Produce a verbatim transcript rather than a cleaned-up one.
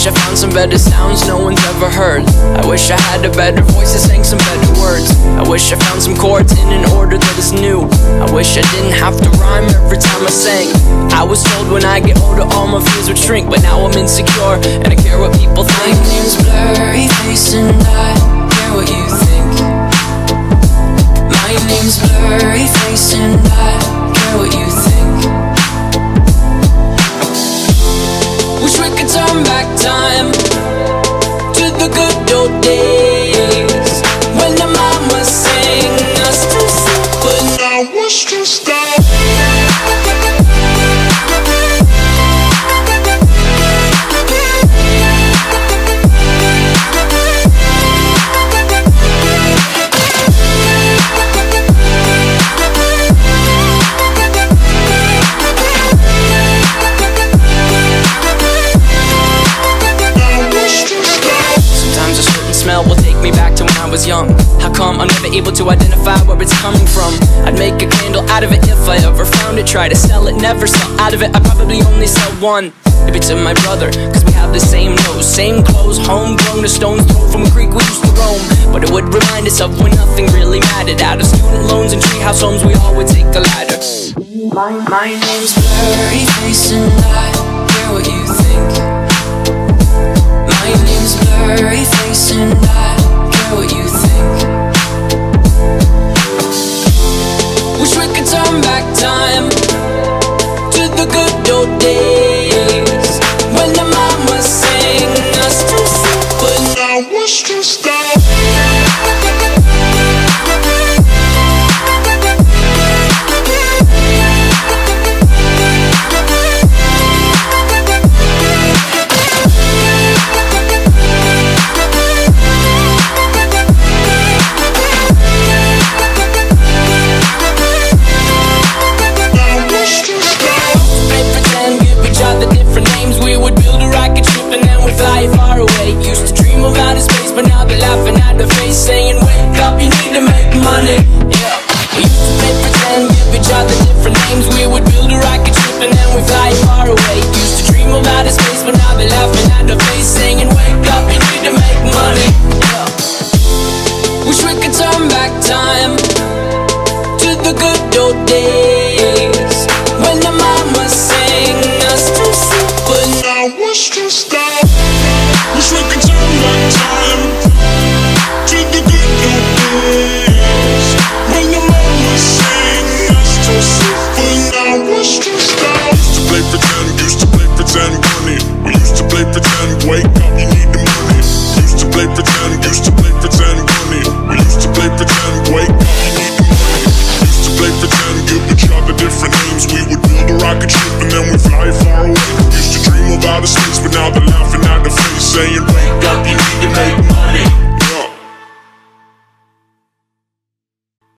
wish I found some better sounds no one's ever heard. I wish I had a better voice that sang some better words. I wish I found some chords in an order that is new. I wish I didn't have to rhyme every time I sang. I was told when I get older all my fears would shrink, but now I'm insecure and I care what people think. My name's Blurryface and I care what you think. My name's Blurryface and I care what you think. Wish we could turn back time to the good old days when the mama sang us to sleep, but now we're stressed out. Smell will take me back to when I was young. How come I'm never able to identify where it's coming from? I'd make a candle out of it if I ever found it. Try to sell it, never sell out of it. I probably only sell one. Maybe to my brother, cause we have the same nose, same clothes, homegrown, a stone's throw from a creek we used to roam. But it would remind us of when nothing really mattered. Out of student loans and treehouse homes, we all would take the ladder. My, my name's Blurryface and I care what you think. My name's Blurryface and I care what you think. Wish we could turn back time to the good old days when the mama sang us to sleep, but now we're stressed out. But now they're laughing at the face, saying, wake up, you need to make money. Yeah. We used to play pretend, give each other different names. We would build a rocket ship and then we fly far away. Used to dream of outer space, but now they're laughing at the face, saying, wake up, you need to make money. Yeah. Wish we could turn back time to the good old days when the mama sang us to sleep, but now we're stressed out. Wish we could turn back time to the good old days when the mama sang us to sleep, but now we're stressed out. Used to play pretend, used to play pretend, money. We used to play pretend, wake up, you need the money. Used to play pretend, used to play pretend, money. We used to play pretend.